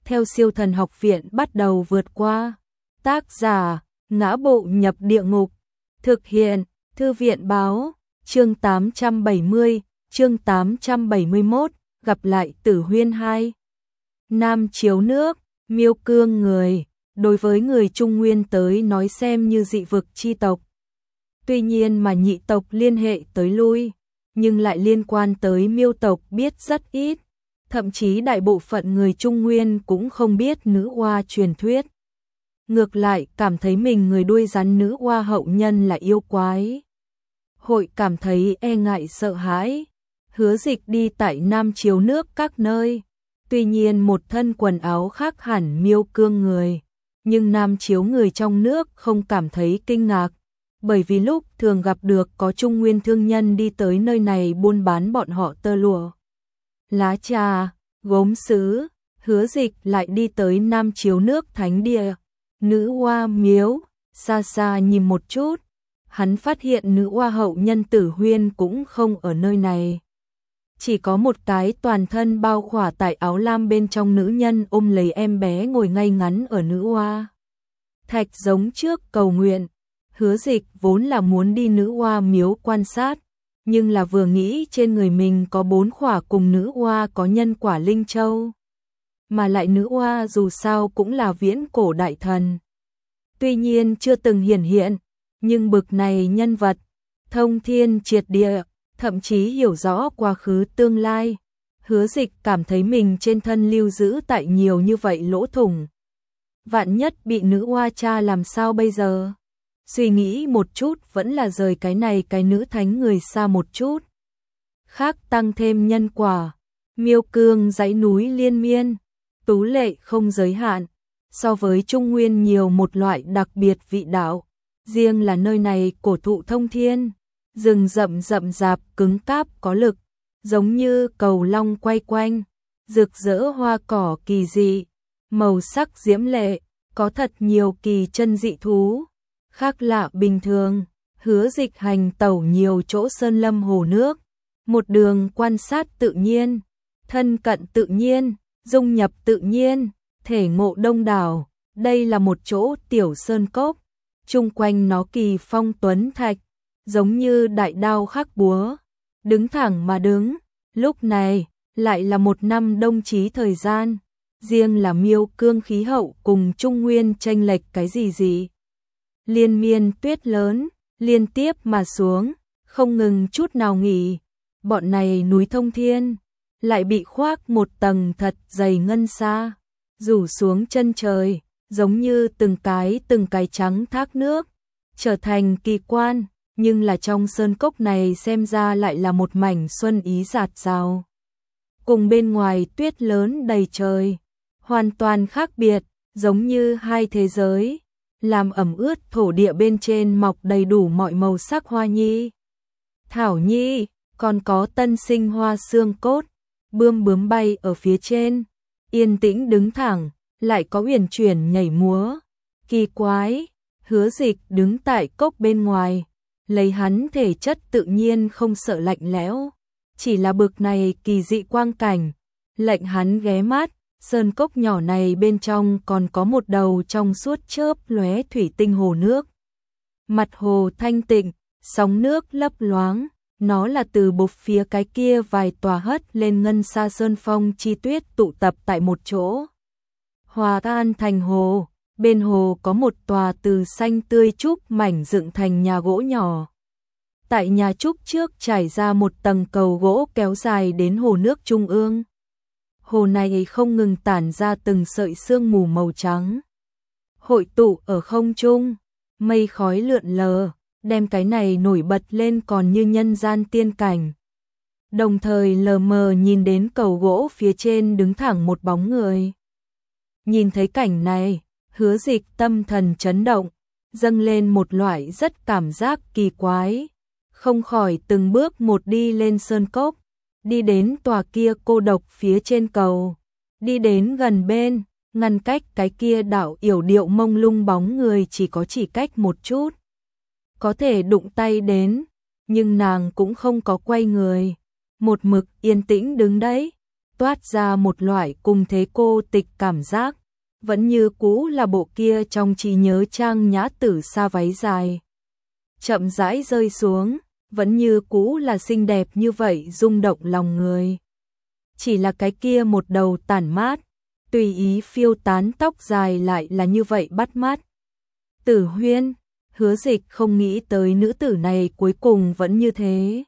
theo Siêu Thần Học Viện bắt đầu vượt qua. Tác giả: Ngã Bộ Nhập Địa Ngục. Thực hiện: Thư viện báo. Chương 870, chương 871, gặp lại Tử Huyên 2. Nam chiếu nước, miêu cương người, đối với người Trung Nguyên tới nói xem như dị vực chi tộc. Tuy nhiên mà nhị tộc liên hệ tới lui, nhưng lại liên quan tới miêu tộc biết rất ít. Thậm chí đại bộ phận người Trung Nguyên cũng không biết nữ oa truyền thuyết. Ngược lại cảm thấy mình người đuôi rắn nữ oa hậu nhân là yêu quái. Hội cảm thấy e ngại sợ hãi. Hứa Dịch đi tại Nam chiếu nước các nơi. Tuy nhiên một thân quần áo khác hẳn miêu cương người. Nhưng Nam chiếu người trong nước không cảm thấy kinh ngạc. Bởi vì lúc thường gặp được có Trung Nguyên thương nhân đi tới nơi này buôn bán bọn họ tơ lụa, lá trà, gốm sứ. Hứa Dịch lại đi tới Nam chiếu nước thánh địa, nữ oa miếu. Xa xa nhìn một chút, hắn phát hiện nữ oa hậu nhân Tử Huyên cũng không ở nơi này. Chỉ có một cái toàn thân bao khỏa tại áo lam bên trong nữ nhân ôm lấy em bé ngồi ngay ngắn ở nữ oa thạch giống trước cầu nguyện. Hứa Dịch vốn là muốn đi nữ oa miếu quan sát, nhưng là vừa nghĩ trên người mình có 4 khỏa cùng nữ oa có nhân quả linh châu. Mà lại nữ oa dù sao cũng là viễn cổ đại thần. Tuy nhiên chưa từng hiển hiện, nhưng bực này nhân vật, thông thiên triệt địa, thậm chí hiểu rõ quá khứ tương lai. Hứa Dịch cảm thấy mình trên thân lưu giữ tại nhiều như vậy lỗ thủng. Vạn nhất bị nữ oa cha làm sao bây giờ? Suy nghĩ một chút vẫn là rời cái nữ thánh người xa một chút. Khác tăng thêm nhân quả, miêu cương dãy núi liên miên, tú lệ không giới hạn, so với Trung Nguyên nhiều một loại đặc biệt vị đạo. Riêng là nơi này cổ thụ thông thiên, rừng rậm rậm rạp cứng cáp có lực, giống như cầu long quay quanh, rực rỡ hoa cỏ kỳ dị, màu sắc diễm lệ, có thật nhiều kỳ chân dị thú. Khác lạ bình thường, Hứa Dịch hành tẩu nhiều chỗ sơn lâm hồ nước, một đường quan sát tự nhiên, thân cận tự nhiên, dung nhập tự nhiên, thể ngộ đông đảo. Đây là một chỗ tiểu sơn cốc, chung quanh nó kỳ phong tuấn thạch, giống như đại đao khắc búa, đứng thẳng mà đứng. Lúc này lại là một năm đông chí thời gian, riêng là miêu cương khí hậu cùng Trung Nguyên chênh lệch cái gì. Liên miên tuyết lớn, liên tiếp mà xuống, không ngừng chút nào nghỉ. Bọn này núi thông thiên, lại bị khoác một tầng thật dày ngân sa, rủ xuống chân trời, giống như từng cái trắng thác nước, trở thành kỳ quan. Nhưng là trong sơn cốc này xem ra lại là một mảnh xuân ý rạt rào. Cùng bên ngoài tuyết lớn đầy trời, hoàn toàn khác biệt, giống như hai thế giới. Làm ẩm ướt thổ địa bên trên mọc đầy đủ mọi màu sắc hoa nhi, thảo nhi, còn có tân sinh hoa xương cốt, bươm bướm bay ở phía trên, yên tĩnh đứng thẳng, lại có uyển chuyển nhảy múa, kỳ quái. Hứa Dịch đứng tại cốc bên ngoài, lấy hắn thể chất tự nhiên không sợ lạnh lẽo, chỉ là bực này kỳ dị quang cảnh, lệnh hắn ghé mắt. Sơn cốc nhỏ này bên trong còn có một đầu trong suốt chớp lóe thủy tinh hồ nước. Mặt hồ thanh tịnh, sóng nước lấp loáng, nó là từ bục phía cái kia vài tòa hất lên ngân sa sơn phong chi tuyết tụ tập tại một chỗ. Hòa tan thành hồ, bên hồ có một tòa từ xanh tươi trúc mảnh dựng thành nhà gỗ nhỏ. Tại nhà trúc trước trải ra một tầng cầu gỗ kéo dài đến hồ nước trung ương. Hồ này không ngừng tản ra từng sợi sương mù màu trắng, hội tụ ở không trung, mây khói lượn lờ, đem cái này nổi bật lên còn như nhân gian tiên cảnh. Đồng thời lờ mờ nhìn đến cầu gỗ phía trên đứng thẳng một bóng người. Nhìn thấy cảnh này, Hứa Dịch tâm thần chấn động, dâng lên một loại rất cảm giác kỳ quái, không khỏi từng bước một đi lên sơn cốc. Đi đến tòa kia cô độc phía trên cầu, đi đến gần bên, ngăn cách cái kia đạo yểu điệu mông lung bóng người chỉ cách một chút. Có thể đụng tay đến, nhưng nàng cũng không có quay người, một mực yên tĩnh đứng đấy. toát ra một loại cùng thế cô tịch cảm giác, vẫn như cũ là bộ kia trong trí nhớ trang nhã tử sa váy dài. Chậm rãi rơi xuống, vẫn như cũ là xinh đẹp như vậy rung động lòng người. Chỉ là cái kia một đầu tản mát, tùy ý phiêu tán tóc dài lại là như vậy bắt mắt. Tử Huyên, Hứa Dịch không nghĩ tới nữ tử này cuối cùng vẫn như thế.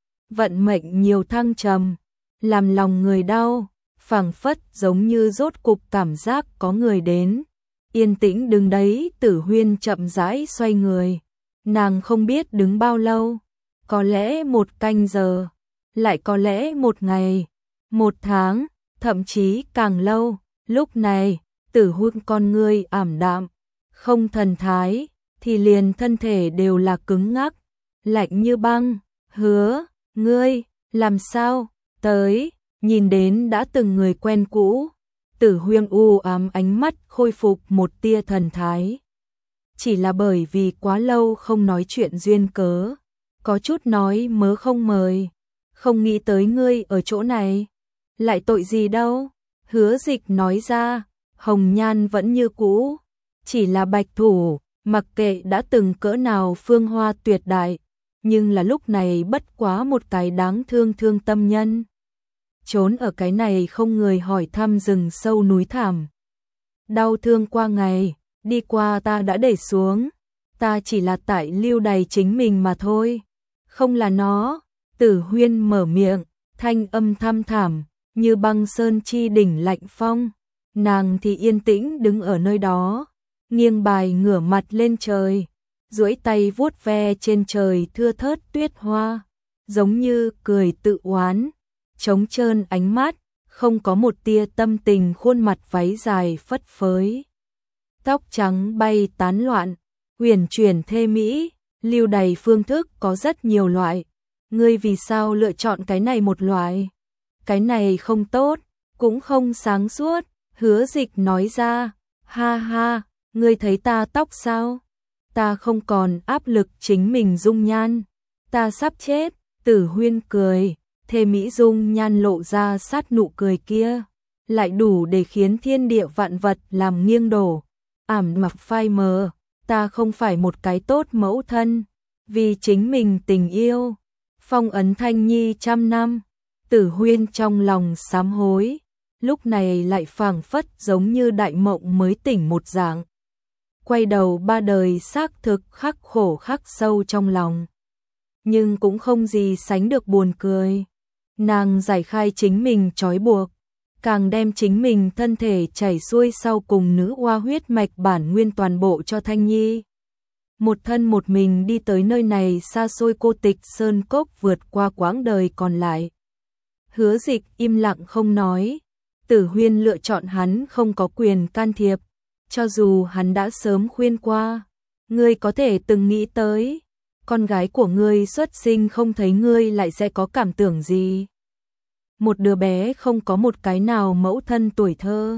Vận mệnh nhiều thăng trầm, làm lòng người đau, phảng phất giống như rốt cục cảm giác có người đến. Yên tĩnh đứng đấy, Tử Huyên chậm rãi xoay người. Nàng không biết đứng bao lâu, có lẽ 1 canh giờ, lại có lẽ 1 ngày, 1 tháng, thậm chí càng lâu. Lúc này, Tử Huyên con ngươi ảm đạm, không thần thái, thì liền thân thể đều là cứng ngắc, lạnh như băng. Hứa, ngươi, làm sao, tới, nhìn đến đã từng người quen cũ. Tử Huyên u ám ánh mắt khôi phục một tia thần thái. Chỉ là bởi vì quá lâu không nói chuyện duyên cớ, có chút nói mớ không mời, không nghĩ tới ngươi ở chỗ này. Lại tội gì đâu, Hứa Dịch nói ra, hồng nhan vẫn như cũ, chỉ là bạch thủ, mặc kệ đã từng cỡ nào phương hoa tuyệt đại, nhưng là lúc này bất quá một cái đáng thương thương tâm nhân. Trốn ở cái này không người hỏi thăm rừng sâu núi thẳm. Đau thương qua ngày, đi qua ta đã để xuống, ta chỉ là tại lưu đày chính mình mà thôi, không là nó. Tử Huyên mở miệng, thanh âm thăm thẳm, như băng sơn chi đỉnh lạnh phong. Nàng thì yên tĩnh đứng ở nơi đó, nghiêng bài ngửa mặt lên trời, duỗi tay vuốt ve trên trời thưa thớt tuyết hoa, giống như cười tự oán, trống trơn ánh mắt, không có một tia tâm tình, khuôn mặt váy dài phất phới. Tóc trắng bay tán loạn, uyển chuyển thê mỹ, lưu đày phương thức có rất nhiều loại. Ngươi vì sao lựa chọn cái này một loại? Cái này không tốt, cũng không sáng suốt. Hứa Dịch nói ra, ha ha, ngươi thấy ta tóc sao? Ta không còn áp lực chính mình dung nhan, ta sắp chết. Tử Huyên cười, thê mỹ dung nhan lộ ra sát nụ cười kia, lại đủ để khiến thiên địa vạn vật làm nghiêng đổ. Ảm mặc phai mờ, ta không phải một cái tốt mẫu thân, vì chính mình tình yêu, phong ấn Thanh Nhi 100 năm. Tử Huyên trong lòng sám hối, lúc này lại phảng phất giống như đại mộng mới tỉnh một dạng. Quay đầu 3 đời xác thực khắc khổ khắc sâu trong lòng, nhưng cũng không gì sánh được buồn cười. Nàng giải khai chính mình trói buộc, càng đem chính mình thân thể chảy xuôi sau cùng nữ oa huyết mạch bản nguyên toàn bộ cho Thanh Nhi. Một thân một mình đi tới nơi này xa xôi cô tịch sơn cốc, vượt qua quãng đời còn lại. Hứa Dịch im lặng không nói. Tử Huyên lựa chọn hắn không có quyền can thiệp, cho dù hắn đã sớm khuyên qua. Ngươi có thể từng nghĩ tới, con gái của ngươi xuất sinh không thấy ngươi lại sẽ có cảm tưởng gì? Một đứa bé không có một cái nào mẫu thân tuổi thơ,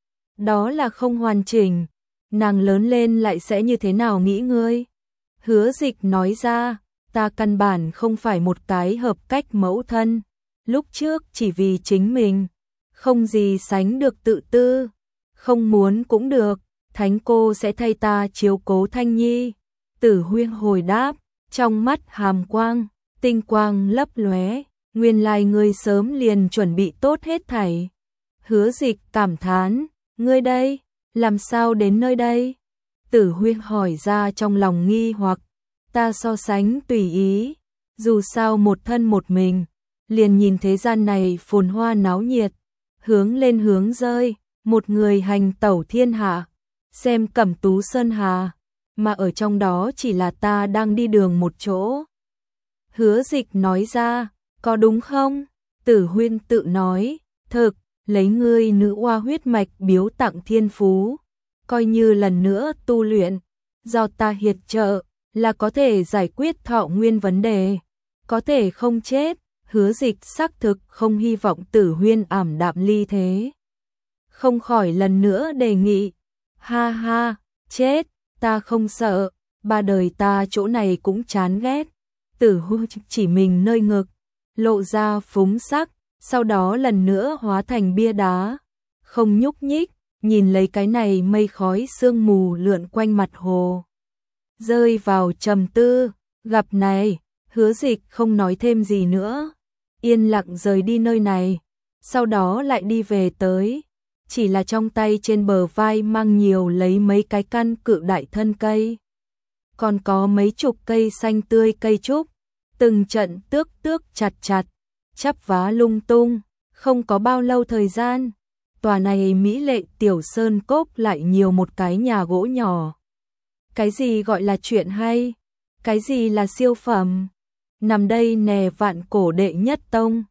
đó là không hoàn chỉnh. Nàng lớn lên lại sẽ như thế nào nghĩ ngươi? Hứa Dịch nói ra, ta căn bản không phải một cái hợp cách mẫu thân. Lúc trước chỉ vì chính mình, không gì sánh được tự tư, không muốn cũng được, thánh cô sẽ thay ta chiếu cố Thanh Nhi. Tử Huyên hồi đáp, trong mắt hàm quang, tinh quang lấp lóe, nguyên lai ngươi sớm liền chuẩn bị tốt hết thảy. Hứa Dịch cảm thán, ngươi đây, làm sao đến nơi đây? Tử Huyên hỏi ra trong lòng nghi hoặc, ta so sánh tùy ý, dù sao một thân một mình, liền nhìn thế gian này phồn hoa náo nhiệt, hướng lên hướng rơi, một người hành tẩu thiên hạ, xem cẩm tú sơn hà, mà ở trong đó chỉ là ta đang đi đường một chỗ. Hứa Dịch nói ra, có đúng không? Tử Huyên tự nói, thực, lấy ngươi nữ oa huyết mạch biếu tặng thiên phú, coi như lần nữa tu luyện, do ta hiệp trợ, là có thể giải quyết thọ nguyên vấn đề, có thể không chết. Hứa Dịch xác thực không hy vọng Tử Huyên ảm đạm ly thế, không khỏi lần nữa đề nghị, ha ha, chết, ta không sợ, 3 đời ta chỗ này cũng chán ghét. Tử Huyên chỉ mình nơi ngực, lộ ra phúng sắc, sau đó lần nữa hóa thành bia đá, không nhúc nhích, nhìn lấy cái này mây khói sương mù lượn quanh mặt hồ. Rơi vào trầm tư, gặp này, Hứa Dịch không nói thêm gì nữa, yên lặng rời đi nơi này, sau đó lại đi về tới, chỉ là trong tay trên bờ vai mang nhiều lấy mấy cái căn cự đại thân cây. Còn có mấy chục cây xanh tươi cây trúc, từng trận tước tước chặt chặt, chắp vá lung tung, không có bao lâu thời gian, tòa này mỹ lệ tiểu sơn cốc lại nhiều một cái nhà gỗ nhỏ. Cái gì gọi là chuyện hay? Cái gì là siêu phẩm? Nằm đây nè Vạn Cổ đệ nhất tông.